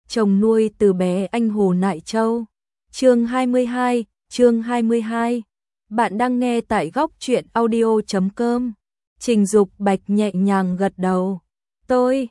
chồng nuôi từ bé anh Hồ Nại Châu. Chương 22. Bạn đang nghe tại góc truyện audio.com. Trình Dục Bạch nhẹ nhàng gật đầu. Tôi,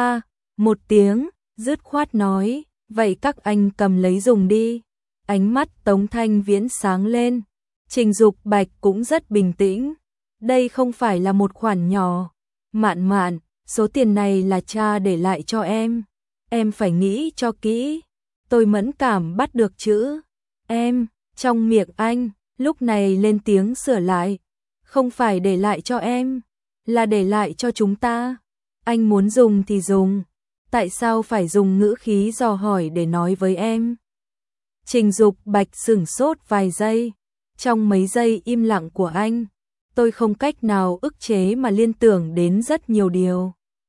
một tiếng, dứt khoát nói, vậy các anh cầm lấy dùng đi. Ánh mắt Tống Thanh Viễn sáng lên. Trình Dục Bạch cũng rất bình tĩnh. Đây không phải là một khoản nhỏ. Mạn, số tiền này là cha để lại cho em. Em phải nghĩ cho kỹ. Tôi mẫn cảm bắt được chữ em trong miệng anh, lúc này lên tiếng sửa lại. Không phải để lại cho em, là để lại cho chúng ta. Anh muốn dùng thì dùng. Tại sao phải dùng ngữ khí dò hỏi để nói với em? Trình Dục Bạch sửng sốt vài giây. Trong mấy giây im lặng của anh, tôi không cách nào ức chế mà liên tưởng đến rất nhiều điều.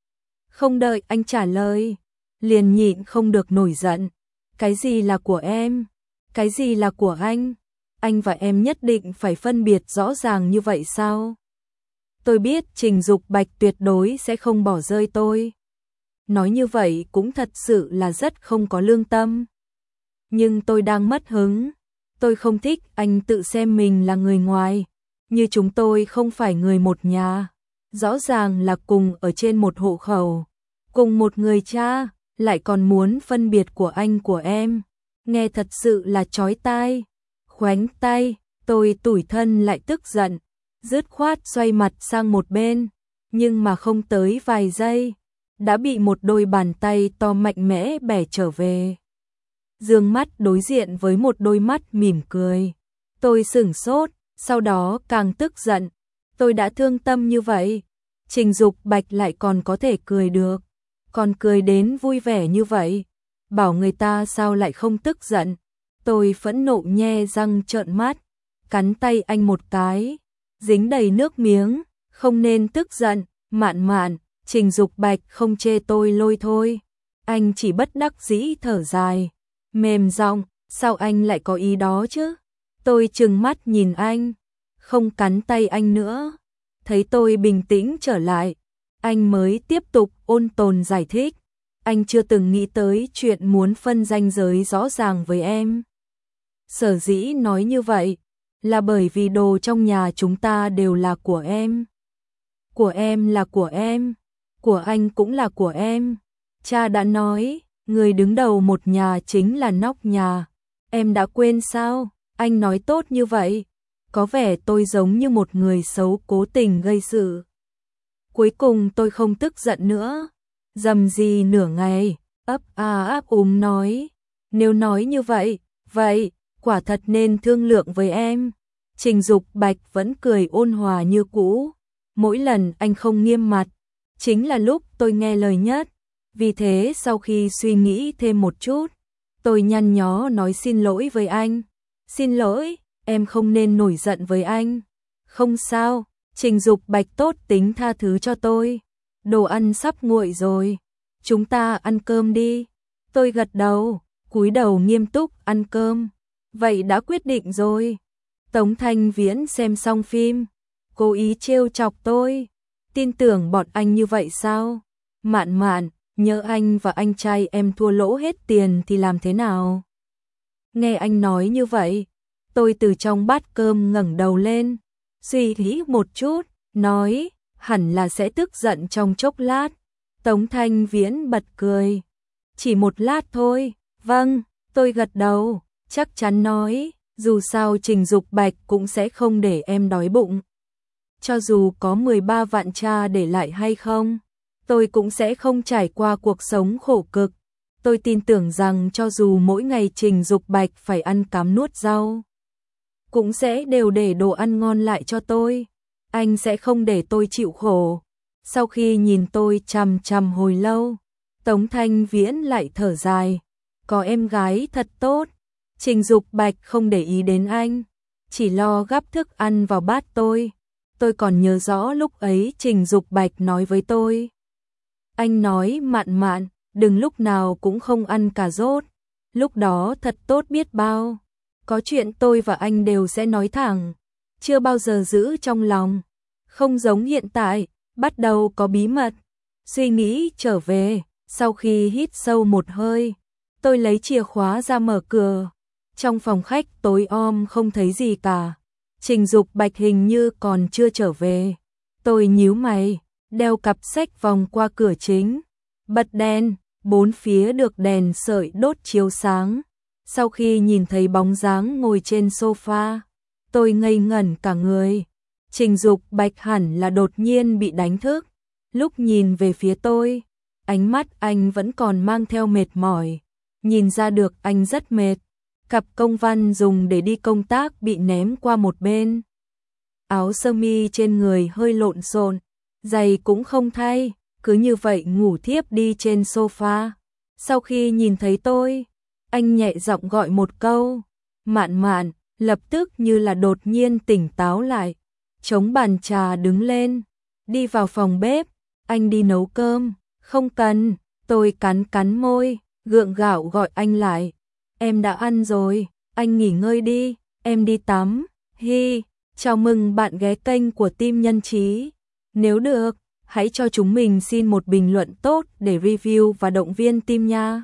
Không đợi anh trả lời, liền nhịn không được nổi giận. Cái gì là của em? Cái gì là của anh? Anh và em nhất định phải phân biệt rõ ràng như vậy sao? Tôi biết Trình Dục Bạch tuyệt đối sẽ không bỏ rơi tôi. Nói như vậy cũng thật sự là rất không có lương tâm. Nhưng tôi đang mất hứng. Tôi không thích anh tự xem mình là người ngoài. Như chúng tôi không phải người một nhà. Rõ ràng là cùng ở trên một hộ khẩu. Cùng một người cha, lại còn muốn phân biệt của anh của em. Nghe thật sự là chói tai. Khoánh tay, tôi tủi thân lại tức giận. Dứt khoát xoay mặt sang một bên. Nhưng mà không tới vài giây, đã bị một đôi bàn tay to mạnh mẽ bẻ trở về. Dương mắt đối diện với một đôi mắt mỉm cười. Tôi sửng sốt, sau đó càng tức giận. Tôi đã thương tâm như vậy, Trình Dục Bạch lại còn có thể cười được. Còn cười đến vui vẻ như vậy. Bảo người ta sao lại không tức giận. Tôi phẫn nộ nhe răng trợn mắt, cắn tay anh một cái, dính đầy nước miếng. Không nên tức giận, Mạn, Trình Dục Bạch không chê tôi lôi thôi. Anh chỉ bất đắc dĩ thở dài, mềm giọng, sao anh lại có ý đó chứ? Tôi trừng mắt nhìn anh, không cắn tay anh nữa. Thấy tôi bình tĩnh trở lại, anh mới tiếp tục ôn tồn giải thích. Anh chưa từng nghĩ tới chuyện muốn phân ranh giới rõ ràng với em. Sở dĩ nói như vậy là bởi vì đồ trong nhà chúng ta đều là của em. Của em là của em, của anh cũng là của em. Cha đã nói, người đứng đầu một nhà chính là nóc nhà. Em đã quên sao? Anh nói tốt như vậy, có vẻ tôi giống như một người xấu cố tình gây sự. Cuối cùng tôi không tức giận nữa. Dầm gì nửa ngày, ấp nói. Nếu nói như vậy, quả thật nên thương lượng với em. Trình Dục Bạch vẫn cười ôn hòa như cũ. Mỗi lần anh không nghiêm mặt, chính là lúc tôi nghe lời nhất. Vì thế sau khi suy nghĩ thêm một chút, tôi nhăn nhó nói xin lỗi với anh. Xin lỗi, em không nên nổi giận với anh. Không sao, Trình Dục Bạch tốt tính tha thứ cho tôi. Đồ ăn sắp nguội rồi, chúng ta ăn cơm đi. Tôi gật đầu, cúi đầu nghiêm túc ăn cơm. Vậy đã quyết định rồi. Tống Thanh Viễn xem xong phim, cố ý trêu chọc tôi. Tin tưởng bọn anh như vậy sao? Mạn, nhớ anh và anh trai em thua lỗ hết tiền thì làm thế nào? Nghe anh nói như vậy, tôi từ trong bát cơm ngẩng đầu lên, suy nghĩ một chút, nói, hẳn là sẽ tức giận trong chốc lát. Tống Thanh Viễn bật cười. Chỉ một lát thôi. Vâng, tôi gật đầu, chắc chắn nói, dù sao Trình Dục Bạch cũng sẽ không để em đói bụng. Cho dù có 13 vạn cha để lại hay không, tôi cũng sẽ không trải qua cuộc sống khổ cực. Tôi tin tưởng rằng cho dù mỗi ngày Trình Dục Bạch phải ăn cám nuốt rau, cũng sẽ đều để đồ ăn ngon lại cho tôi. Anh sẽ không để tôi chịu khổ. Sau khi nhìn tôi chằm chằm hồi lâu, Tống Thanh Viễn lại thở dài. Có em gái thật tốt. Trình Dục Bạch không để ý đến anh, chỉ lo gắp thức ăn vào bát tôi. Tôi còn nhớ rõ lúc ấy Trình Dục Bạch nói với tôi. Anh nói Mạn, đừng lúc nào cũng không ăn cà rốt. Lúc đó thật tốt biết bao. Có chuyện tôi và anh đều sẽ nói thẳng, chưa bao giờ giữ trong lòng. Không giống hiện tại, bắt đầu có bí mật. Suy nghĩ trở về, sau khi hít sâu một hơi, Tôi lấy chìa khóa ra mở cửa. Trong phòng khách tối om không thấy gì cả. Trình Dục Bạch hình như còn chưa trở về. Tôi nhíu mày, đeo cặp sách vòng qua cửa chính. Bật đèn, bốn phía được đèn sợi đốt chiếu sáng. Sau khi nhìn thấy bóng dáng ngồi trên sofa, tôi ngây ngẩn cả người. Trình Dục Bạch hẳn là đột nhiên bị đánh thức. Lúc nhìn về phía tôi, ánh mắt anh vẫn còn mang theo mệt mỏi. Nhìn ra được anh rất mệt. Cặp công văn dùng để đi công tác bị ném qua một bên. Áo sơ mi trên người hơi lộn xộn, giày cũng không thay, cứ như vậy ngủ thiếp đi trên sofa. Sau khi nhìn thấy tôi, anh nhẹ giọng gọi một câu, Mạn Mạn, lập tức như là đột nhiên tỉnh táo lại, chống bàn trà đứng lên, đi vào phòng bếp, anh đi nấu cơm. Không cần, tôi cắn môi, gượng gạo gọi anh lại. Em đã ăn rồi, anh nghỉ ngơi đi, em đi tắm. Hi, chào mừng bạn ghé kênh của Team Nhân Trí. Nếu được, hãy cho chúng mình xin một bình luận tốt để review và động viên team nha.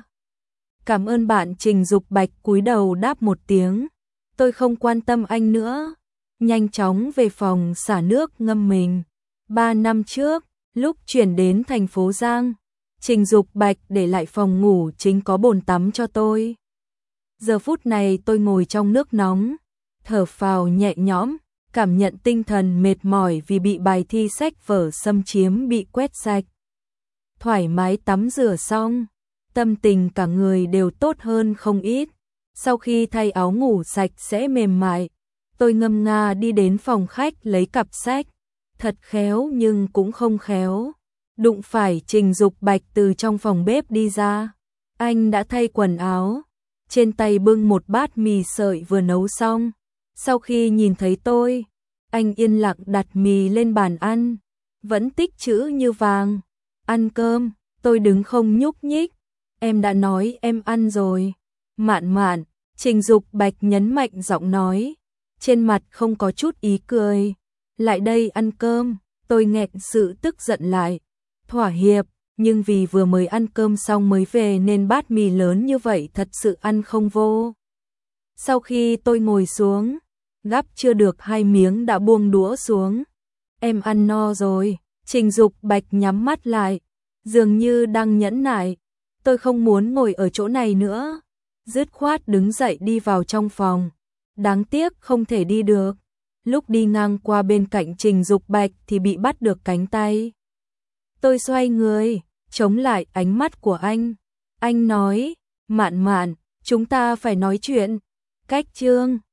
Cảm ơn bạn. Trình Dục Bạch cúi đầu đáp một tiếng. Tôi không quan tâm anh nữa. Nhanh chóng về phòng xả nước ngâm mình. 3 năm trước, lúc chuyển đến thành phố Giang, Trình Dục Bạch để lại phòng ngủ chính có bồn tắm cho tôi. Giờ phút này tôi ngồi trong nước nóng, thở phào nhẹ nhõm, cảm nhận tinh thần mệt mỏi vì bị bài thi sách vở xâm chiếm bị quét sạch. Thoải mái tắm rửa xong, tâm tình cả người đều tốt hơn không ít. Sau khi thay áo ngủ sạch sẽ mềm mại, tôi ngâm nga đi đến phòng khách lấy cặp sách. Thật khéo nhưng cũng không khéo. Đụng phải Trình Dục Bạch từ trong phòng bếp đi ra. Anh đã thay quần áo, trên tay bưng một bát mì sợi vừa nấu xong. Sau khi nhìn thấy tôi, anh yên lặng đặt mì lên bàn ăn, vẫn tích chữ như vàng. Ăn cơm, tôi đứng không nhúc nhích. Em đã nói em ăn rồi. Mạn Mạn, Trình Dục Bạch nhấn mạnh giọng nói, trên mặt không có chút ý cười. Lại đây ăn cơm. Tôi nghẹn sự tức giận lại, thỏa hiệp, nhưng vì vừa mới ăn cơm xong mới về nên bát mì lớn như vậy thật sự ăn không vô. Sau khi tôi ngồi xuống, gắp chưa được 2 miếng đã buông đũa xuống. Em ăn no rồi. Trình Dục Bạch nhắm mắt lại, dường như đang nhẫn nại. Tôi không muốn ngồi ở chỗ này nữa. Dứt khoát đứng dậy đi vào trong phòng. Đáng tiếc không thể đi được. Lúc đi ngang qua bên cạnh Trình Dục Bạch thì bị bắt được cánh tay. Tôi xoay người, chống lại ánh mắt của anh. Anh nói, Mạn Mạn, chúng ta phải nói chuyện. Cách chương